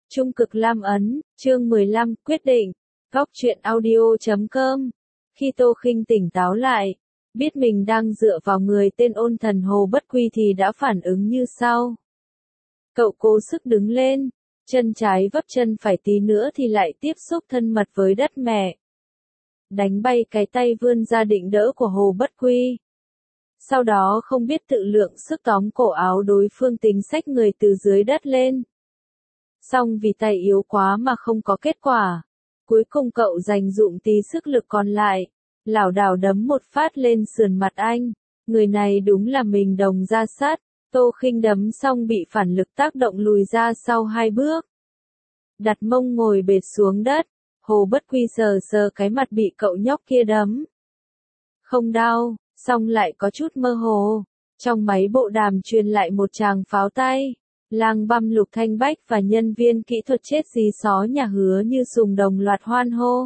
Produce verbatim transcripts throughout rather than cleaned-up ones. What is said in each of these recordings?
Trung cực Lam ấn, chương mười lăm, quyết định. Góc truyện audio chấm com. Khi Tô Khinh tỉnh táo lại, biết mình đang dựa vào người tên ôn thần Hồ Bất Quy thì đã phản ứng như sau. Cậu cố sức đứng lên, chân trái vấp chân phải tí nữa thì lại tiếp xúc thân mật với đất mẹ. Đánh bay cái tay vươn ra định đỡ của Hồ Bất Quy. Sau đó không biết tự lượng sức tóm cổ áo đối phương tính xách người từ dưới đất lên. Xong vì tay yếu quá mà không có kết quả. Cuối cùng cậu dành dụm tí sức lực còn lại, lảo đảo đấm một phát lên sườn mặt anh. Người này đúng là mình đồng ra sát. Tô Khinh đấm xong bị phản lực tác động lùi ra sau hai bước. Đặt mông ngồi bệt xuống đất. Hồ Bất Quy sờ sờ cái mặt bị cậu nhóc kia đấm. Không đau, xong lại có chút mơ hồ. Trong máy bộ đàm truyền lại một tràng pháo tay. Lang Băm, Lục Thanh Bách và nhân viên kỹ thuật chết dí xó nhà Hứa Như Sùng đồng loạt hoan hô.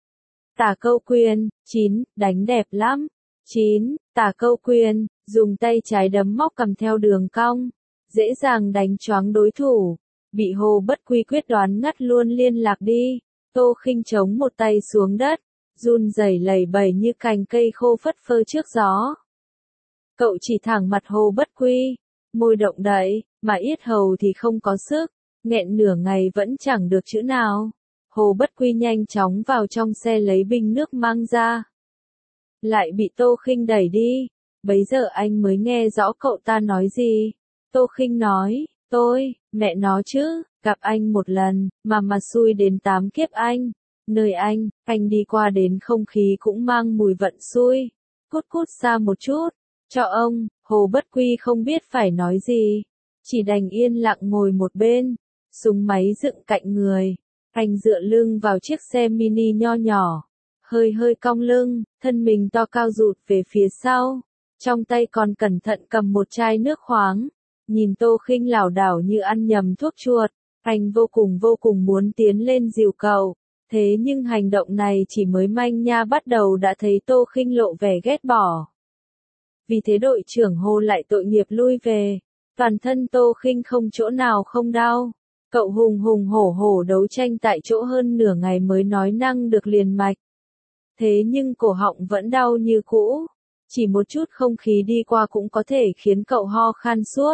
Tả Câu Quyền, chín, đánh đẹp lắm. chín, Tả Câu Quyền, dùng tay trái đấm móc cầm theo đường cong, dễ dàng đánh choáng đối thủ, bị Hồ Bất Quy quyết đoán ngắt luôn liên lạc đi. Tô Khinh chống một tay xuống đất, run rẩy lẩy bẩy như cành cây khô phất phơ trước gió. Cậu chỉ thẳng mặt Hồ Bất Quy, môi động đậy, mà yết hầu thì không có sức, nghẹn nửa ngày vẫn chẳng được chữ nào. Hồ Bất Quy nhanh chóng vào trong xe lấy bình nước mang ra. Lại bị Tô Khinh đẩy đi, bấy giờ anh mới nghe rõ cậu ta nói gì. Tô Khinh nói, tôi, mẹ nó chứ, gặp anh một lần, mà mà xui đến tám kiếp anh. Nơi anh, anh đi qua đến không khí cũng mang mùi vận xui. Cút cút xa một chút, cho ông. Hồ Bất Quy không biết phải nói gì, chỉ đành yên lặng ngồi một bên, súng máy dựng cạnh người. Anh dựa lưng vào chiếc xe mini nho nhỏ, hơi hơi cong lưng, thân mình to cao rụt về phía sau, trong tay còn cẩn thận cầm một chai nước khoáng. Nhìn Tô Khinh lảo đảo như ăn nhầm thuốc chuột, anh vô cùng vô cùng muốn tiến lên dìu cậu. Thế nhưng hành động này chỉ mới manh nha bắt đầu đã thấy Tô Khinh lộ vẻ ghét bỏ. Vì thế đội trưởng Hồ lại tội nghiệp lui về. Toàn thân Tô Khinh không chỗ nào không đau. Cậu hùng hùng hổ hổ đấu tranh tại chỗ hơn nửa ngày mới nói năng được liền mạch. Thế nhưng cổ họng vẫn đau như cũ. Chỉ một chút không khí đi qua cũng có thể khiến cậu ho khan suốt.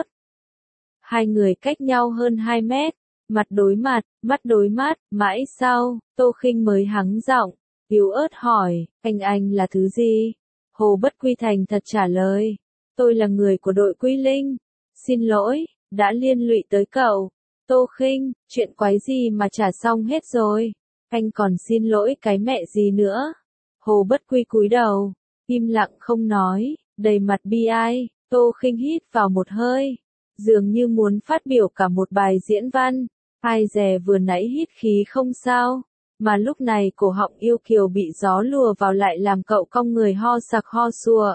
Hai người cách nhau hơn hai mét. Mặt đối mặt, mắt đối mắt, mãi sau, Tô Khinh mới hắng giọng, yếu ớt hỏi, anh anh là thứ gì? Hồ Bất Quy thành thật trả lời, tôi là người của đội Quy Linh. Xin lỗi, đã liên lụy tới cậu. Tô Khinh, chuyện quái gì mà trả xong hết rồi. Anh còn xin lỗi cái mẹ gì nữa. Hồ Bất Quy cúi đầu, im lặng không nói, đầy mặt bi ai. Tô Khinh hít vào một hơi, dường như muốn phát biểu cả một bài diễn văn. Ai dè vừa nãy hít khí không sao, mà lúc này cổ họng yêu kiều bị gió lùa vào lại làm cậu cong người ho sặc ho sùa.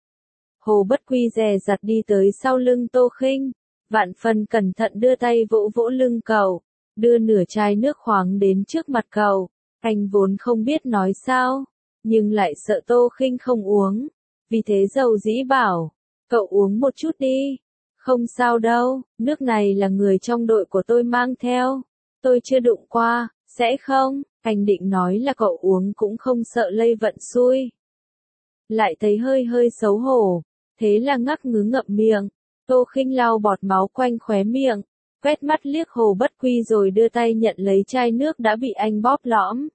Hồ Bất Quy dè dặt đi tới sau lưng Tô Khinh, vạn phần cẩn thận đưa tay vỗ vỗ lưng cậu, đưa nửa chai nước khoáng đến trước mặt cậu. Anh vốn không biết nói sao, nhưng lại sợ Tô Khinh không uống, vì thế dầu dĩ bảo, cậu uống một chút đi. Không sao đâu, nước này là người trong đội của tôi mang theo. Tôi chưa đụng qua, sẽ không? Anh định nói là cậu uống cũng không sợ lây vận xui. Lại thấy hơi hơi xấu hổ, thế là ngắc ngứ ngậm miệng. Tô Khinh lau bọt máu quanh khóe miệng, quét mắt liếc Hồ Bất Quy rồi đưa tay nhận lấy chai nước đã bị anh bóp lõm.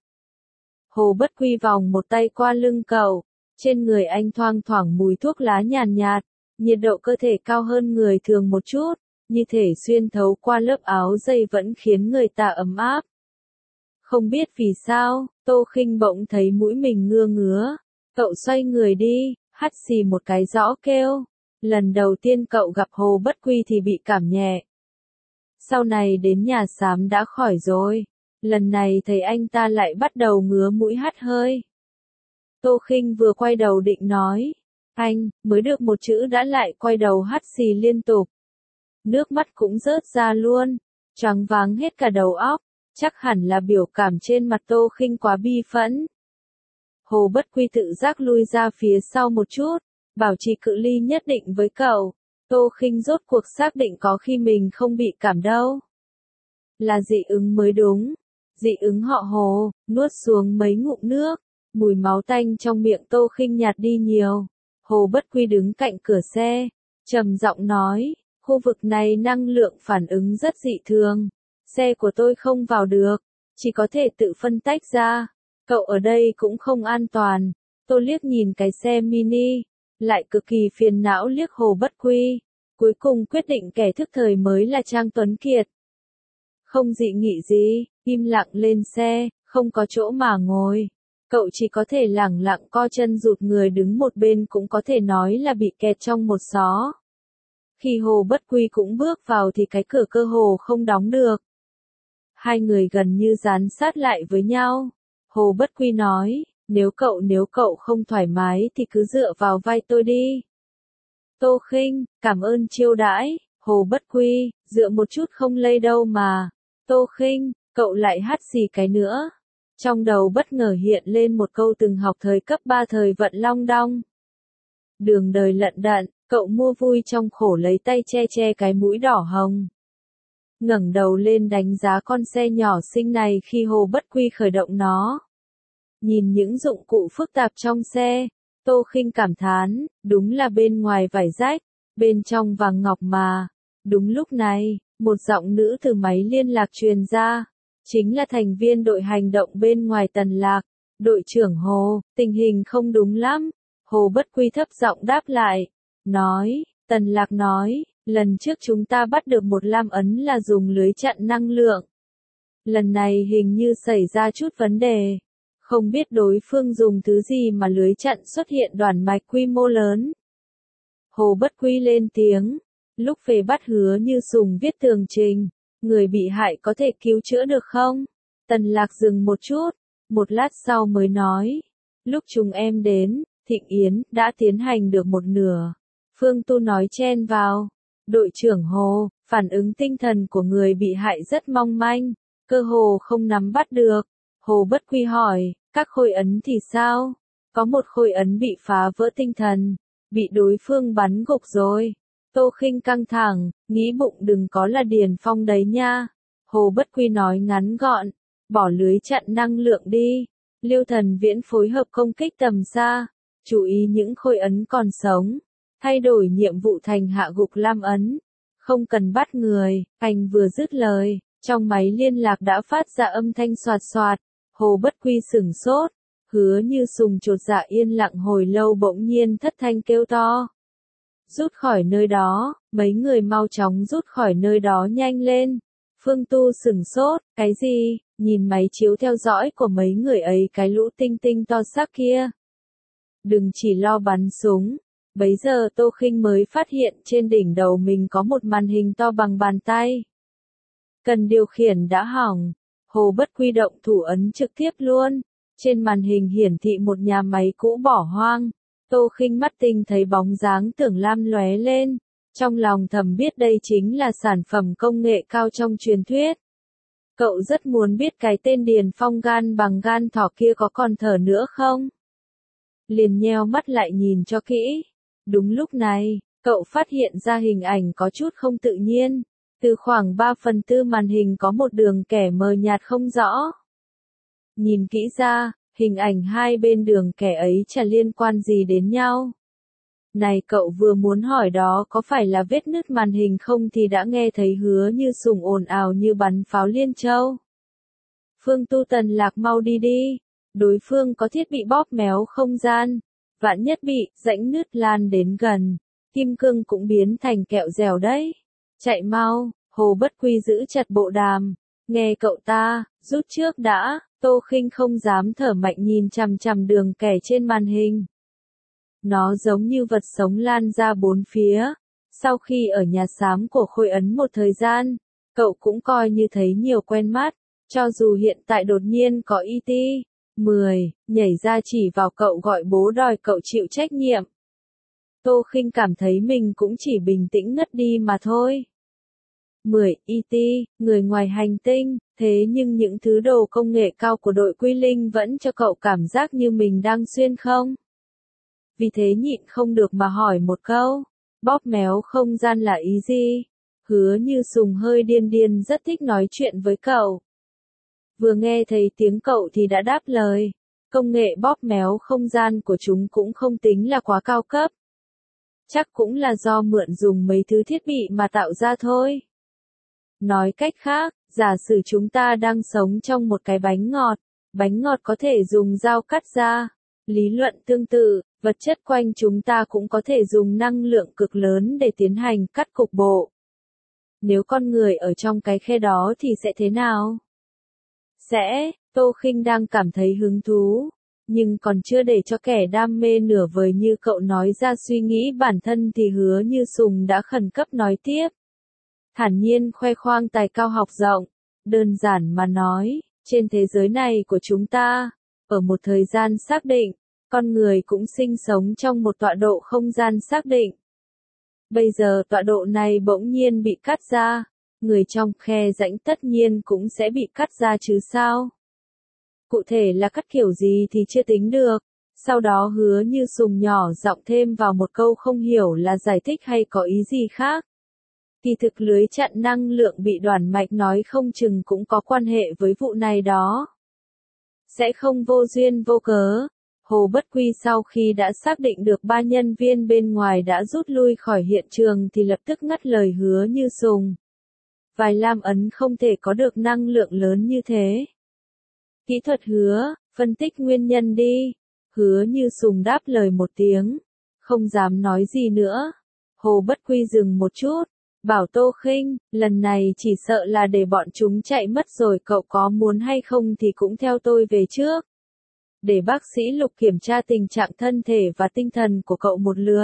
Hồ Bất Quy vòng một tay qua lưng cậu, trên người anh thoang thoảng mùi thuốc lá nhàn nhạt. Nhiệt độ cơ thể cao hơn người thường một chút, như thể xuyên thấu qua lớp áo dây vẫn khiến người ta ấm áp. Không biết vì sao, Tô Khinh bỗng thấy mũi mình ngưa ngứa. Cậu xoay người đi, hắt xì một cái rõ kêu. Lần đầu tiên cậu gặp Hồ Bất Quy thì bị cảm nhẹ. Sau này đến nhà xám đã khỏi rồi. Lần này thấy anh ta lại bắt đầu ngứa mũi hắt hơi. Tô Khinh vừa quay đầu định nói. Anh, mới được một chữ đã lại quay đầu hắt xì liên tục. Nước mắt cũng rớt ra luôn, choáng váng hết cả đầu óc, chắc hẳn là biểu cảm trên mặt Tô Khinh quá bi phẫn. Hồ Bất Quy tự giác lui ra phía sau một chút, bảo trì cự ly nhất định với cậu. Tô Khinh rốt cuộc xác định có khi mình không bị cảm đâu. Là dị ứng mới đúng. Dị ứng họ Hồ, nuốt xuống mấy ngụm nước, mùi máu tanh trong miệng Tô Khinh nhạt đi nhiều. Hồ Bất Quy đứng cạnh cửa xe, trầm giọng nói, khu vực này năng lượng phản ứng rất dị thường. Xe của tôi không vào được, chỉ có thể tự phân tách ra. Cậu ở đây cũng không an toàn. Tôi liếc nhìn cái xe mini, lại cực kỳ phiền não liếc Hồ Bất Quy. Cuối cùng quyết định kẻ thức thời mới là Trang Tuấn Kiệt. Không dị nghị gì, im lặng lên xe, không có chỗ mà ngồi. Cậu chỉ có thể lẳng lặng co chân rụt người đứng một bên, cũng có thể nói là bị kẹt trong một xó. Khi Hồ Bất Quy cũng bước vào thì cái cửa cơ hồ không đóng được. Hai người gần như dán sát lại với nhau. Hồ Bất Quy nói, nếu cậu nếu cậu không thoải mái thì cứ dựa vào vai tôi đi. Tô Khinh, cảm ơn chiêu đãi. Hồ Bất Quy, dựa một chút không lây đâu mà. Tô Khinh, cậu lại hắt xì cái nữa. Trong đầu bất ngờ hiện lên một câu từng học thời cấp ba thời vận long đong. Đường đời lận đận, cậu mua vui trong khổ, lấy tay che che cái mũi đỏ hồng. Ngẩng đầu lên đánh giá con xe nhỏ xinh này khi Hồ Bất Quy khởi động nó. Nhìn những dụng cụ phức tạp trong xe, Tô Khinh cảm thán, đúng là bên ngoài vải rách, bên trong vàng ngọc mà. Đúng lúc này, một giọng nữ từ máy liên lạc truyền ra, chính là thành viên đội hành động bên ngoài Tần Lạc. Đội trưởng Hồ, tình hình không đúng lắm. Hồ Bất Quy thấp giọng đáp lại, nói, Tần Lạc nói, lần trước chúng ta bắt được một lam ấn là dùng lưới chặn năng lượng. Lần này hình như xảy ra chút vấn đề. Không biết đối phương dùng thứ gì mà lưới chặn xuất hiện đoản mạch quy mô lớn. Hồ Bất Quy lên tiếng, lúc về bắt Hứa Như Sùng viết tường trình, người bị hại có thể cứu chữa được không? Tần Lạc dừng một chút, một lát sau mới nói, lúc chúng em đến, Thịnh Yến đã tiến hành được một nửa. Phương Tu nói chen vào, đội trưởng Hồ, phản ứng tinh thần của người bị hại rất mong manh, cơ hồ không nắm bắt được. Hồ Bất Quy hỏi, các khôi ấn thì sao? Có một khôi ấn bị phá vỡ tinh thần, bị đối phương bắn gục rồi. Tô Khinh căng thẳng, nghĩ bụng đừng có là Điền Phong đấy nha. Hồ Bất Quy nói ngắn gọn, bỏ lưới chặn năng lượng đi. Liêu Thần Viễn phối hợp công kích tầm xa, chú ý những khôi ấn còn sống, thay đổi nhiệm vụ thành hạ gục lam ấn. Không cần bắt người, anh vừa dứt lời, trong máy liên lạc đã phát ra âm thanh xoạt xoạt. Hồ Bất Quy sửng sốt, Hứa Như Sùng chột dạ yên lặng hồi lâu bỗng nhiên thất thanh kêu to. Rút khỏi nơi đó, mấy người mau chóng rút khỏi nơi đó nhanh lên. Phương Tu sửng sốt, cái gì, nhìn máy chiếu theo dõi của mấy người ấy, cái lũ tinh tinh to xác kia. Đừng chỉ lo bắn súng. Bấy giờ Tô Khinh mới phát hiện trên đỉnh đầu mình có một màn hình to bằng bàn tay. Cần điều khiển đã hỏng. Hồ Bất Quy động thủ ấn trực tiếp luôn. Trên màn hình hiển thị một nhà máy cũ bỏ hoang. Tô Khinh mắt tinh thấy bóng dáng tưởng lam lóe lên. Trong lòng thầm biết đây chính là sản phẩm công nghệ cao trong truyền thuyết. Cậu rất muốn biết cái tên Điền Phong gan bằng gan thỏ kia có còn thở nữa không? Liền nheo mắt lại nhìn cho kỹ. Đúng lúc này, cậu phát hiện ra hình ảnh có chút không tự nhiên. Từ khoảng ba phần tư màn hình có một đường kẻ mờ nhạt không rõ. Nhìn kỹ ra, hình ảnh hai bên đường kẻ ấy chả liên quan gì đến nhau. Này cậu vừa muốn hỏi đó có phải là vết nứt màn hình không thì đã nghe thấy Hứa Như Sùng ồn ào như bắn pháo liên châu. Phương Tu Tần Lạc mau đi đi. Đối phương có thiết bị bóp méo không gian. Vạn nhất bị rãnh nứt lan đến gần, kim cương cũng biến thành kẹo dẻo đấy. Chạy mau. Hồ Bất Quy giữ chặt bộ đàm. Nghe cậu ta, rút trước đã. Tô Khinh không dám thở mạnh nhìn chằm chằm đường kẻ trên màn hình. Nó giống như vật sống lan ra bốn phía. Sau khi ở nhà xám của Khôi Ấn một thời gian, cậu cũng coi như thấy nhiều quen mắt. Cho dù hiện tại đột nhiên có i tê mười nhảy ra chỉ vào cậu gọi bố đòi cậu chịu trách nhiệm. Tô Khinh cảm thấy mình cũng chỉ bình tĩnh ngất đi mà thôi. mười i tê, người ngoài hành tinh, thế nhưng những thứ đồ công nghệ cao của đội Quy Linh vẫn cho cậu cảm giác như mình đang xuyên không. Vì thế nhịn không được mà hỏi một câu, bóp méo không gian là ý gì? Hứa Như Sùng hơi điên điên rất thích nói chuyện với cậu. Vừa nghe thấy tiếng cậu thì đã đáp lời. Công nghệ bóp méo không gian của chúng cũng không tính là quá cao cấp. Chắc cũng là do mượn dùng mấy thứ thiết bị mà tạo ra thôi. Nói cách khác, giả sử chúng ta đang sống trong một cái bánh ngọt. Bánh ngọt có thể dùng dao cắt ra. Lý luận tương tự, vật chất quanh chúng ta cũng có thể dùng năng lượng cực lớn để tiến hành cắt cục bộ. Nếu con người ở trong cái khe đó thì sẽ thế nào? Sẽ, Tô Khinh đang cảm thấy hứng thú, nhưng còn chưa để cho kẻ đam mê nửa vời như cậu nói ra suy nghĩ bản thân thì Hứa Như Sùng đã khẩn cấp nói tiếp. Thản nhiên khoe khoang tài cao học rộng, đơn giản mà nói, trên thế giới này của chúng ta, ở một thời gian xác định, con người cũng sinh sống trong một tọa độ không gian xác định. Bây giờ tọa độ này bỗng nhiên bị cắt ra, người trong khe rãnh tất nhiên cũng sẽ bị cắt ra chứ sao? Cụ thể là cắt kiểu gì thì chưa tính được. Sau đó Hứa Như Sùng nhỏ giọng thêm vào một câu không hiểu là giải thích hay có ý gì khác. Kỳ thực lưới chặn năng lượng bị đoản mạch nói không chừng cũng có quan hệ với vụ này đó. Sẽ không vô duyên vô cớ. Hồ Bất Quy sau khi đã xác định được ba nhân viên bên ngoài đã rút lui khỏi hiện trường thì lập tức ngắt lời Hứa Như Sùng. Vài lam ấn không thể có được năng lượng lớn như thế. Kỹ thuật Hứa, phân tích nguyên nhân đi. Hứa Như Sùng đáp lời một tiếng, không dám nói gì nữa. Hồ Bất Quy dừng một chút, bảo Tô Khinh, lần này chỉ sợ là để bọn chúng chạy mất rồi, cậu có muốn hay không thì cũng theo tôi về trước. Để bác sĩ Lục kiểm tra tình trạng thân thể và tinh thần của cậu một lượt.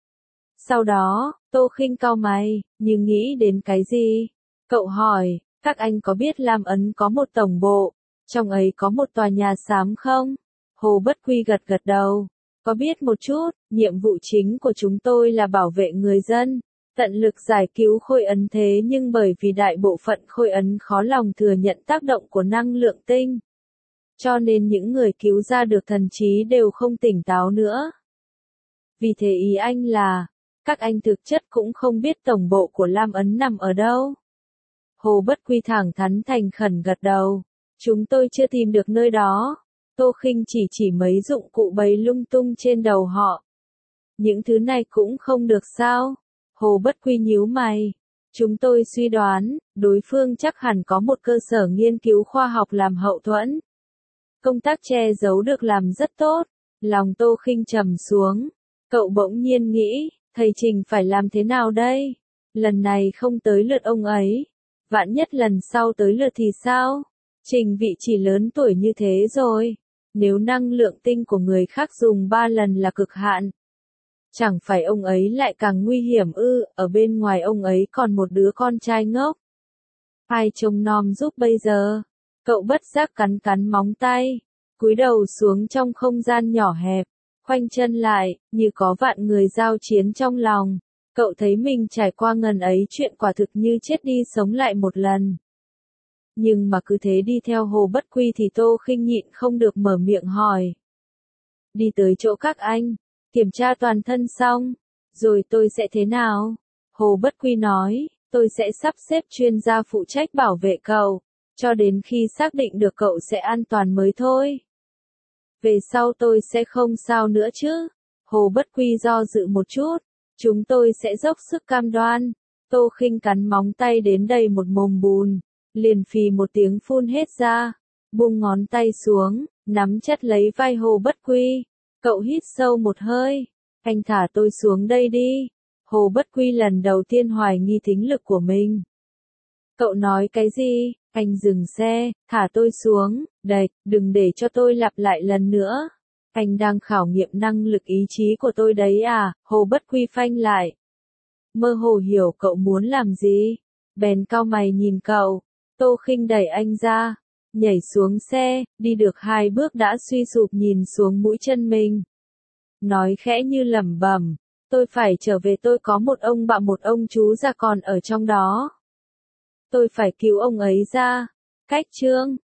Sau đó, Tô Khinh cau mày, nhưng nghĩ đến cái gì? Cậu hỏi, các anh có biết Lam Ấn có một tổng bộ, trong ấy có một tòa nhà xám không? Hồ Bất Quy gật gật đầu, có biết một chút, nhiệm vụ chính của chúng tôi là bảo vệ người dân, tận lực giải cứu Khôi Ấn thế nhưng bởi vì đại bộ phận Khôi Ấn khó lòng thừa nhận tác động của năng lượng tinh. Cho nên những người cứu ra được thần trí đều không tỉnh táo nữa. Vì thế ý anh là, các anh thực chất cũng không biết tổng bộ của Lam Ấn nằm ở đâu. Hồ Bất Quy thẳng thắn thành khẩn gật đầu, chúng tôi chưa tìm được nơi đó. Tô Khinh chỉ chỉ mấy dụng cụ bày lung tung trên đầu họ. Những thứ này cũng không được sao? Hồ Bất Quy nhíu mày. Chúng tôi suy đoán, đối phương chắc hẳn có một cơ sở nghiên cứu khoa học làm hậu thuẫn. Công tác che giấu được làm rất tốt. Lòng Tô Khinh trầm xuống. Cậu bỗng nhiên nghĩ, thầy Trình phải làm thế nào đây? Lần này không tới lượt ông ấy. Vạn nhất lần sau tới lượt thì sao? Trình vị chỉ lớn tuổi như thế rồi. Nếu năng lượng tinh của người khác dùng ba lần là cực hạn. Chẳng phải ông ấy lại càng nguy hiểm ư, ở bên ngoài ông ấy còn một đứa con trai ngốc. Ai trông nom giúp bây giờ? Cậu bất giác cắn cắn móng tay, cúi đầu xuống trong không gian nhỏ hẹp, khoanh chân lại, như có vạn người giao chiến trong lòng. Cậu thấy mình trải qua ngần ấy chuyện quả thực như chết đi sống lại một lần. Nhưng mà cứ thế đi theo Hồ Bất Quy thì Tô Khinh nhịn không được mở miệng hỏi. Đi tới chỗ các anh, kiểm tra toàn thân xong, rồi tôi sẽ thế nào? Hồ Bất Quy nói, tôi sẽ sắp xếp chuyên gia phụ trách bảo vệ cậu, cho đến khi xác định được cậu sẽ an toàn mới thôi. Về sau tôi sẽ không sao nữa chứ? Hồ Bất Quy do dự một chút, chúng tôi sẽ dốc sức cam đoan. Tô Khinh cắn móng tay đến đầy một mồm bùn, liền phì một tiếng phun hết ra, buông ngón tay xuống, nắm chặt lấy vai Hồ Bất Quy. Cậu hít sâu một hơi, anh thả tôi xuống đây đi. Hồ Bất Quy lần đầu tiên hoài nghi thính lực của mình. Cậu nói cái gì? Anh dừng xe, thả tôi xuống, đẩy, đừng để cho tôi lặp lại lần nữa. Anh đang khảo nghiệm năng lực ý chí của tôi đấy à? Hồ Bất Quy phanh lại. Mơ hồ hiểu cậu muốn làm gì, bèn cau mày nhìn cậu. Tô Khinh đẩy anh ra, nhảy xuống xe, đi được hai bước đã suy sụp nhìn xuống mũi chân mình. Nói khẽ như lẩm bẩm, tôi phải trở về, tôi có một ông bà một ông chú già còn ở trong đó. Tôi phải cứu ông ấy ra. Cách chương